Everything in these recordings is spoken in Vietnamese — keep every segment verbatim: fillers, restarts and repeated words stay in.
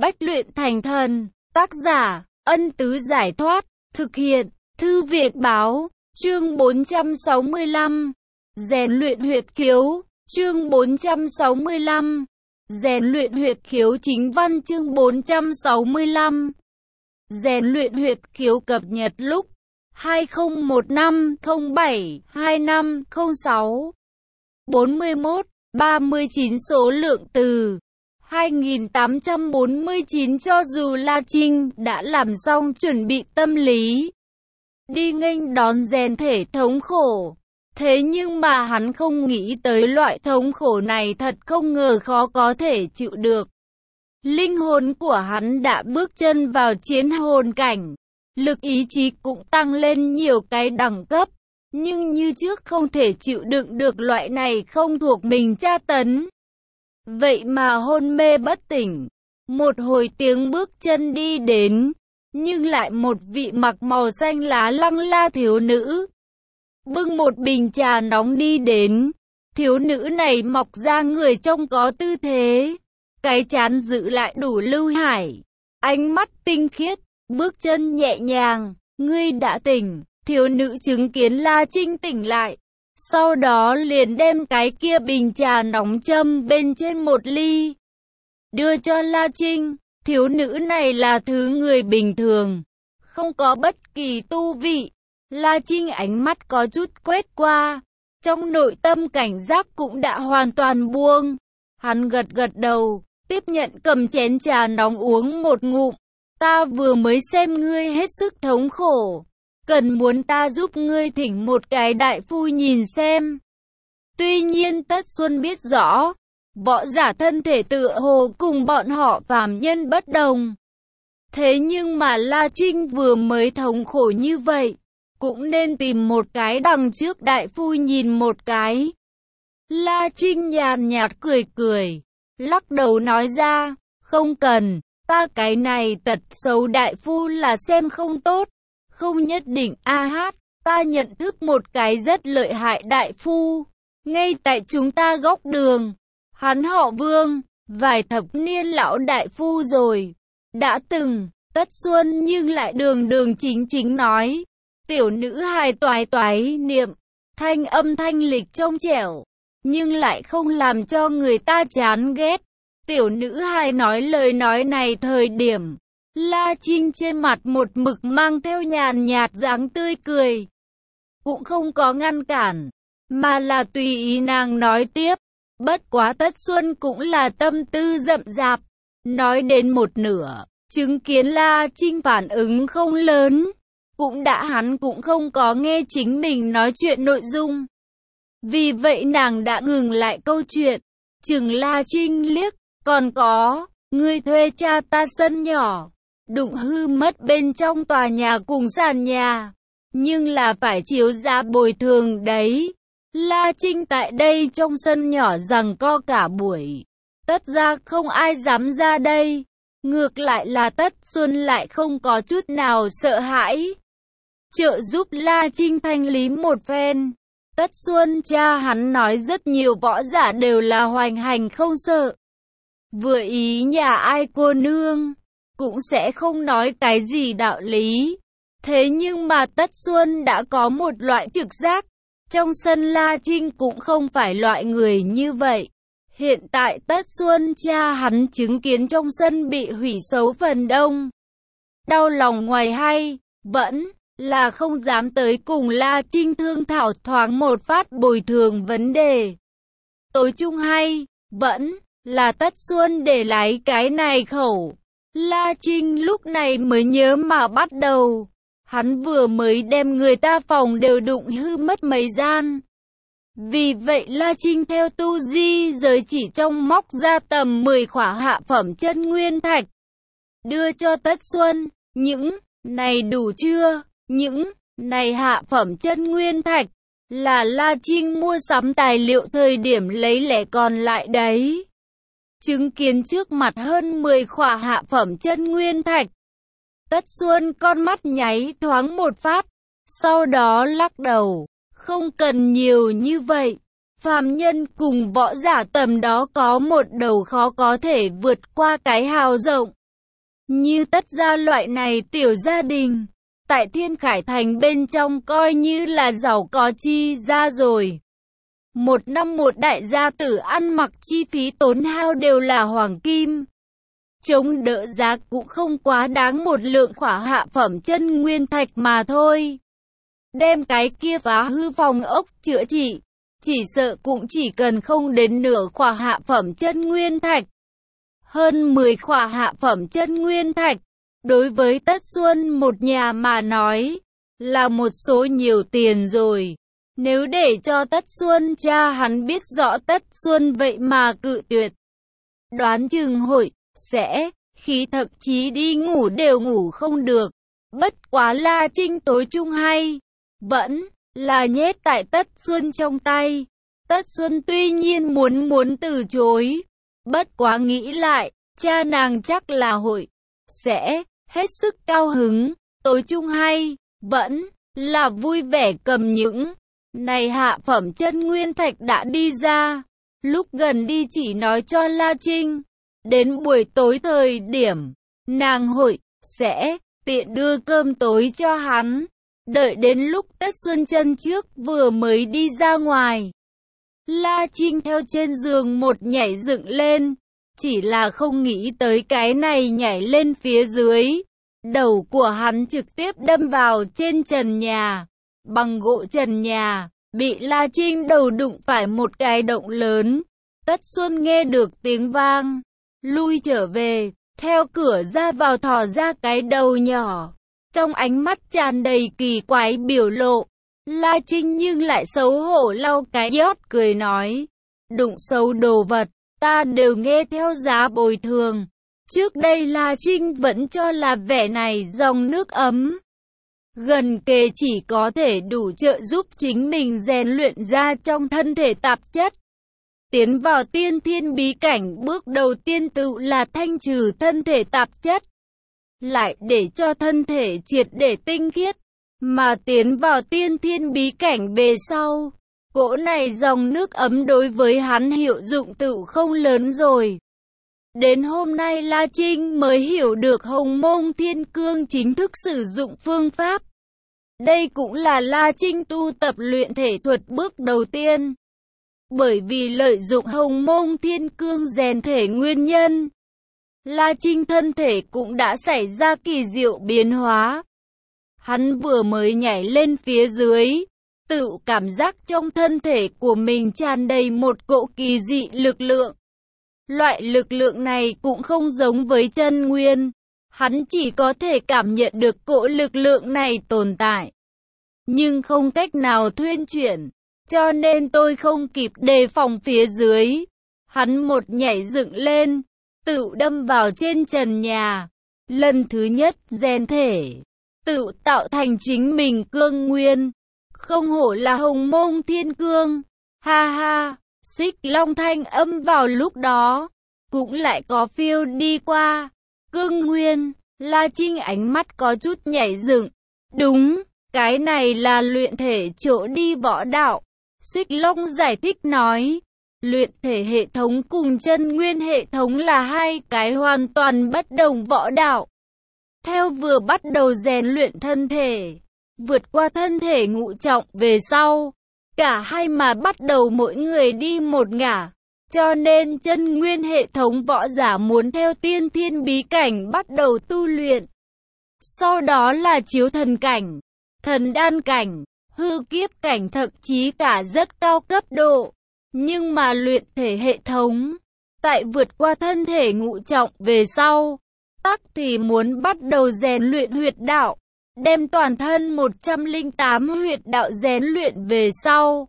Bách luyện thành thần. Tác giả, Ân Tứ Giải Thoát. Thực hiện, Thư Việt Báo. Chương bốn trăm sáu mươi lăm. Rèn luyện huyệt khiếu. Chương bốn trăm sáu mươi lăm. Rèn luyện huyệt khiếu. Chính văn chương bốn trăm sáu mươi lăm. Rèn luyện huyệt khiếu cập nhật lúc hai không một năm không bảy hai năm không sáu. bốn mươi mốt, ba mươi chín số lượng từ hai nghìn tám trăm bốn mươi chín. Cho dù La Trinh đã làm xong chuẩn bị tâm lý đi nghênh đón rèn thể thống khổ, thế nhưng mà hắn không nghĩ tới loại thống khổ này thật không ngờ khó có thể chịu được. Linh hồn của hắn đã bước chân vào chiến hồn cảnh, lực ý chí cũng tăng lên nhiều cái đẳng cấp, nhưng như trước không thể chịu đựng được loại này không thuộc mình tra tấn. Vậy mà hôn mê bất tỉnh, một hồi tiếng bước chân đi đến, nhưng lại một vị mặc màu xanh lá lăng la thiếu nữ, bưng một bình trà nóng đi đến. Thiếu nữ này mọc ra người trông có tư thế, cái trán giữ lại đủ lưu hải, ánh mắt tinh khiết, bước chân nhẹ nhàng. Ngươi đã tỉnh. Thiếu nữ chứng kiến La Trinh tỉnh lại, sau đó liền đem cái kia bình trà nóng châm bên trên một ly, đưa cho La Trinh. Thiếu nữ này là thứ người bình thường, không có bất kỳ tu vị. La Trinh ánh mắt có chút quét qua, trong nội tâm cảnh giác cũng đã hoàn toàn buông. Hắn gật gật đầu, tiếp nhận cầm chén trà nóng uống một ngụm. Ta vừa mới xem ngươi hết sức thống khổ, cần muốn ta giúp ngươi thỉnh một cái đại phu nhìn xem. Tuy nhiên Tất Xuân biết rõ, võ giả thân thể tựa hồ cùng bọn họ phàm nhân bất đồng. Thế nhưng mà La Trinh vừa mới thống khổ như vậy, cũng nên tìm một cái đằng trước đại phu nhìn một cái. La Trinh nhàn nhạt cười cười, lắc đầu nói ra, không cần, ta cái này tật xấu đại phu là xem không tốt, không nhất định. A hát, ta nhận thức một cái rất lợi hại đại phu, ngay tại chúng ta góc đường. Hắn họ Vương, vài thập niên lão đại phu rồi. Đã từng. Tất Xuân nhưng lại đường đường chính chính nói. Tiểu nữ hài toái toái niệm, thanh âm thanh lịch trong trẻo, nhưng lại không làm cho người ta chán ghét. Tiểu nữ hài nói lời nói này thời điểm, La Trinh trên mặt một mực mang theo nhàn nhạt dáng tươi cười, cũng không có ngăn cản, mà là tùy ý nàng nói tiếp. Bất quá Tất Xuân cũng là tâm tư rậm rạp, nói đến một nửa, chứng kiến La Trinh phản ứng không lớn, cũng đã hắn cũng không có nghe chính mình nói chuyện nội dung. Vì vậy nàng đã ngừng lại câu chuyện, chừng La Trinh liếc. Còn có, ngươi thuê cha ta sân nhỏ, đụng hư mất bên trong tòa nhà cùng sàn nhà, nhưng là phải chiếu giá bồi thường đấy. La Trinh tại đây trong sân nhỏ giằng co cả buổi, tất ra không ai dám ra đây. Ngược lại là Tất Xuân lại không có chút nào sợ hãi, trợ giúp La Trinh thanh lý một phen. Tất Xuân cha hắn nói rất nhiều võ giả đều là hoành hành không sợ, vừa ý nhà ai cô nương, cũng sẽ không nói cái gì đạo lý. Thế nhưng mà Tất Xuân đã có một loại trực giác, trong sân La Trinh cũng không phải loại người như vậy. Hiện tại Tất Xuân cha hắn chứng kiến trong sân bị hủy xấu phần đông, đau lòng ngoài hay, vẫn là không dám tới cùng La Trinh thương thảo thoáng một phát bồi thường vấn đề. Tối chung hay, vẫn là Tất Xuân để lái cái này khẩu. La Trinh lúc này mới nhớ mà bắt đầu, hắn vừa mới đem người ta phòng đều đụng hư mất mấy gian. Vì vậy La Trinh theo tu di giới chỉ trong móc ra tầm mười khỏa hạ phẩm chân nguyên thạch, đưa cho Tất Xuân. Những này đủ chưa? Những này hạ phẩm chân nguyên thạch là La Trinh mua sắm tài liệu thời điểm lấy lẻ còn lại đấy. Chứng kiến trước mặt hơn mười khỏa hạ phẩm chân nguyên thạch, Tất Xuân con mắt nháy thoáng một phát, sau đó lắc đầu, không cần nhiều như vậy. Phàm nhân cùng võ giả tầm đó có một đầu khó có thể vượt qua cái hào rộng, Như Tất gia loại này tiểu gia đình, tại Thiên Khải Thành bên trong coi như là giàu có chi ra rồi. Một năm một đại gia tử ăn mặc chi phí tốn hao đều là hoàng kim. Chống đỡ giá cũng không quá đáng một lượng khỏa hạ phẩm chân nguyên thạch mà thôi. Đem cái kia phá hư phòng ốc chữa trị, chỉ sợ cũng chỉ cần không đến nửa khỏa hạ phẩm chân nguyên thạch. Hơn mười khỏa hạ phẩm chân nguyên thạch, đối với Tất Xuân một nhà mà nói, là một số nhiều tiền rồi. Nếu để cho Tất Xuân cha hắn biết rõ Tất Xuân vậy mà cự tuyệt, đoán chừng hội, sẽ, khi thậm chí đi ngủ đều ngủ không được. Bất quá La Trinh tối trung hay, vẫn là nhét tại Tất Xuân trong tay. Tất Xuân tuy nhiên muốn muốn từ chối, bất quá nghĩ lại, cha nàng chắc là hội, sẽ, hết sức cao hứng. Tối trung hay, vẫn là vui vẻ cầm những này hạ phẩm chân nguyên thạch đã đi ra. Lúc gần đi chỉ nói cho La Trinh, đến buổi tối thời điểm, nàng hội, sẽ, tiện đưa cơm tối cho hắn. Đợi đến lúc Tất Xuân chân trước vừa mới đi ra ngoài, La Trinh theo trên giường một nhảy dựng lên, chỉ là không nghĩ tới cái này nhảy lên phía dưới. Đầu của hắn trực tiếp đâm vào trên trần nhà, bằng gỗ trần nhà, bị La Trinh đầu đụng phải một cái động lớn. Tất Xuân nghe được tiếng vang, lui trở về, theo cửa ra vào thò ra cái đầu nhỏ. Trong ánh mắt tràn đầy kỳ quái biểu lộ, La Trinh nhưng lại xấu hổ lau cái giót cười nói, đụng xấu đồ vật, ta đều nghe theo giá bồi thường. Trước đây La Trinh vẫn cho là vẻ này dòng nước ấm gần kề chỉ có thể đủ trợ giúp chính mình rèn luyện ra trong thân thể tạp chất. Tiến vào tiên thiên bí cảnh bước đầu tiên tự là thanh trừ thân thể tạp chất, lại để cho thân thể triệt để tinh khiết. Mà tiến vào tiên thiên bí cảnh về sau, cỗ này dòng nước ấm đối với hắn hiệu dụng tự không lớn rồi. Đến hôm nay La Trinh mới hiểu được Hồng Mông Thiên Cương chính thức sử dụng phương pháp. Đây cũng là La Trinh tu tập luyện thể thuật bước đầu tiên. Bởi vì lợi dụng Hồng Mông Thiên Cương rèn thể nguyên nhân, La Trinh thân thể cũng đã xảy ra kỳ diệu biến hóa. Hắn vừa mới nhảy lên phía dưới, tự cảm giác trong thân thể của mình tràn đầy một cỗ kỳ dị lực lượng. Loại lực lượng này cũng không giống với chân nguyên, hắn chỉ có thể cảm nhận được cỗ lực lượng này tồn tại, nhưng không cách nào thuyên chuyển, cho nên tôi không kịp đề phòng phía dưới. Hắn một nhảy dựng lên, tự đâm vào trên trần nhà, lần thứ nhất rèn thể, tự tạo thành chính mình cương nguyên, không hổ là Hồng Mông Thiên Cương, ha ha. Xích Long thanh âm vào lúc đó, cũng lại có phiêu đi qua. Cương nguyên, La Trinh ánh mắt có chút nhảy dựng. Đúng, cái này là luyện thể chỗ đi võ đạo. Xích Long giải thích nói, luyện thể hệ thống cùng chân nguyên hệ thống là hai cái hoàn toàn bất đồng võ đạo. Theo vừa bắt đầu rèn luyện thân thể, vượt qua thân thể ngũ trọng về sau, cả hai mà bắt đầu mỗi người đi một ngả, cho nên chân nguyên hệ thống võ giả muốn theo tiên thiên bí cảnh bắt đầu tu luyện. Sau đó là chiếu thần cảnh, thần đan cảnh, hư kiếp cảnh, thậm chí cả rất cao cấp độ. Nhưng mà luyện thể hệ thống, tại vượt qua thân thể ngũ trọng về sau, tắc thì muốn bắt đầu rèn luyện huyệt đạo. Đem toàn thân một trăm lẻ tám huyệt đạo rèn luyện về sau,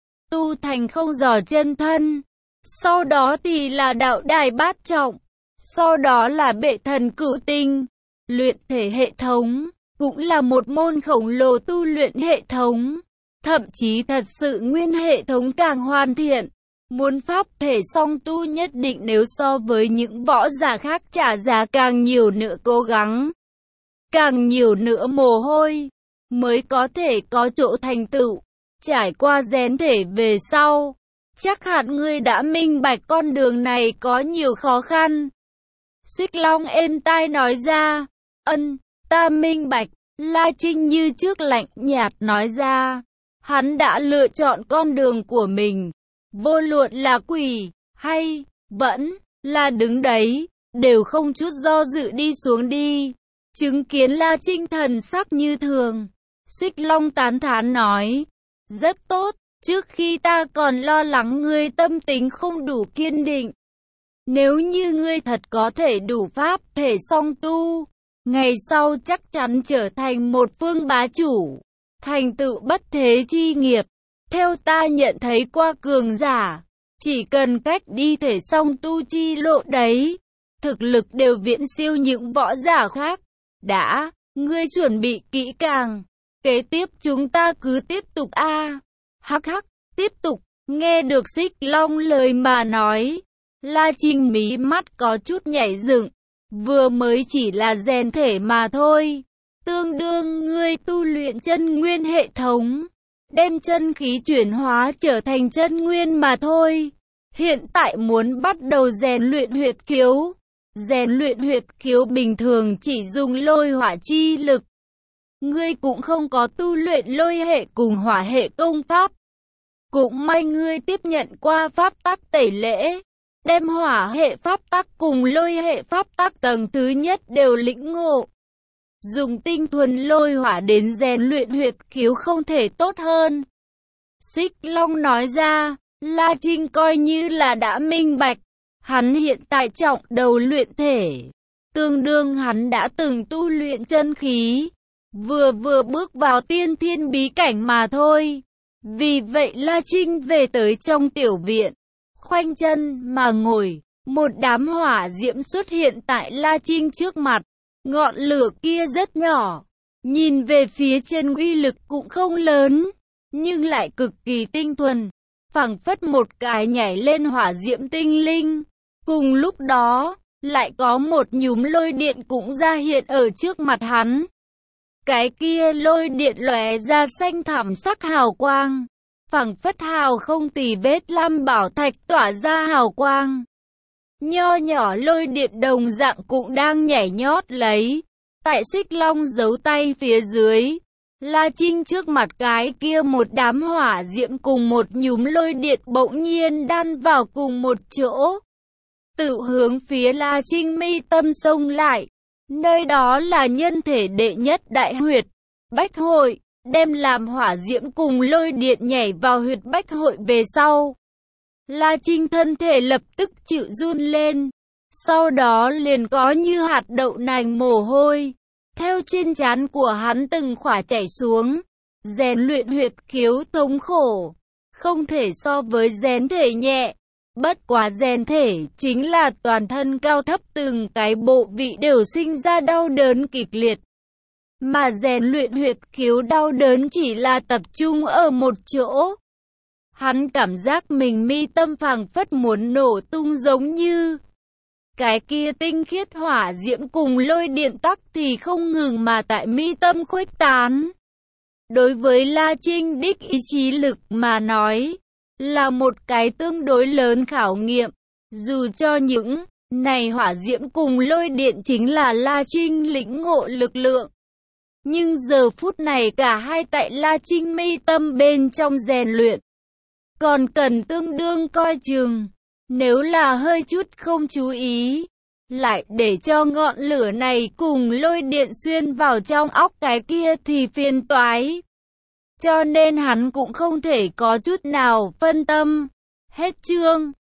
tu thành không giò chân thân. Sau đó thì là đạo đài bát trọng, sau đó là bệ thần cửu tinh. Luyện thể hệ thống cũng là một môn khổng lồ tu luyện hệ thống, thậm chí thật sự nguyên hệ thống càng hoàn thiện. Muốn pháp thể song tu nhất định nếu so với những võ giả khác trả giá càng nhiều nữa cố gắng, càng nhiều nữa mồ hôi, mới có thể có chỗ thành tựu. Trải qua rèn thể về sau, chắc hẳn ngươi đã minh bạch con đường này có nhiều khó khăn. Xích Long êm tai nói ra. Ân, ta minh bạch. La Trinh như trước lạnh nhạt nói ra. Hắn đã lựa chọn con đường của mình. Vô luận là quỳ, hay, vẫn, là đứng đấy, đều không chút do dự đi xuống đi. Chứng kiến La Trinh thần sắc như thường. Xích Long tán thán nói. Rất tốt, trước khi ta còn lo lắng ngươi tâm tính không đủ kiên định. Nếu như ngươi thật có thể đủ pháp thể song tu, ngày sau chắc chắn trở thành một phương bá chủ, thành tựu bất thế chi nghiệp. Theo ta nhận thấy qua cường giả, chỉ cần cách đi thể song tu chi lộ đấy, thực lực đều viễn siêu những võ giả khác. Đã, ngươi chuẩn bị kỹ càng, kế tiếp chúng ta cứ tiếp tục a. À. Hắc hắc, tiếp tục. Nghe được Xích Long lời mà nói, La Trinh mí mắt có chút nhảy dựng. Vừa mới chỉ là rèn thể mà thôi, tương đương ngươi tu luyện chân nguyên hệ thống, đem chân khí chuyển hóa trở thành chân nguyên mà thôi. Hiện tại muốn bắt đầu rèn luyện huyệt khiếu. Rèn luyện huyệt khiếu bình thường chỉ dùng lôi hỏa chi lực. Ngươi cũng không có tu luyện lôi hệ cùng hỏa hệ công pháp. Cũng may ngươi tiếp nhận qua pháp tắc tẩy lễ, đem hỏa hệ pháp tắc cùng lôi hệ pháp tắc tầng thứ nhất đều lĩnh ngộ. Dùng tinh thuần lôi hỏa đến rèn luyện huyệt khiếu không thể tốt hơn. Xích Long nói ra. La Trinh coi như là đã minh bạch. Hắn hiện tại trọng đầu luyện thể, tương đương hắn đã từng tu luyện chân khí, vừa vừa bước vào tiên thiên bí cảnh mà thôi. Vì vậy La Trinh về tới trong tiểu viện, khoanh chân mà ngồi. Một đám hỏa diễm xuất hiện tại La Trinh trước mặt. Ngọn lửa kia rất nhỏ, nhìn về phía trên uy lực cũng không lớn, nhưng lại cực kỳ tinh thuần, phảng phất một cái nhảy lên hỏa diễm tinh linh. Cùng lúc đó, lại có một nhúm lôi điện cũng ra hiện ở trước mặt hắn. Cái kia lôi điện lóe ra xanh thẳm sắc hào quang, phảng phất hào không tì vết lam bảo thạch tỏa ra hào quang. Nho nhỏ lôi điện đồng dạng cũng đang nhảy nhót lấy. Tại Xích Long giấu tay phía dưới, La Trinh trước mặt cái kia một đám hỏa diễm cùng một nhúm lôi điện bỗng nhiên đan vào cùng một chỗ, tự hướng phía La Trinh mi tâm xông lại. Nơi đó là nhân thể đệ nhất đại huyệt, bách hội. Đem làm hỏa diễm cùng lôi điện nhảy vào huyệt bách hội về sau, La Trinh thân thể lập tức chịu run lên. Sau đó liền có như hạt đậu nành mồ hôi theo trên trán của hắn từng khỏa chảy xuống. Rèn luyện huyệt khiếu thống khổ, không thể so với rèn thể nhẹ. Bất quá rèn thể chính là toàn thân cao thấp từng cái bộ vị đều sinh ra đau đớn kịch liệt. Mà rèn luyện huyệt khiếu đau đớn chỉ là tập trung ở một chỗ. Hắn cảm giác mình mi tâm phảng phất muốn nổ tung, giống như cái kia tinh khiết hỏa diễm cùng lôi điện tắc thì không ngừng mà tại mi tâm khuếch tán. Đối với La Trinh đích ý chí lực mà nói, là một cái tương đối lớn khảo nghiệm. Dù cho những này hỏa diễm cùng lôi điện chính là La Trinh lĩnh ngộ lực lượng, nhưng giờ phút này cả hai tại La Trinh mi tâm bên trong rèn luyện, còn cần tương đương coi chừng. Nếu là hơi chút không chú ý, lại để cho ngọn lửa này cùng lôi điện xuyên vào trong óc cái kia thì phiền toái. Cho nên hắn cũng không thể có chút nào phân tâm. Hết chương.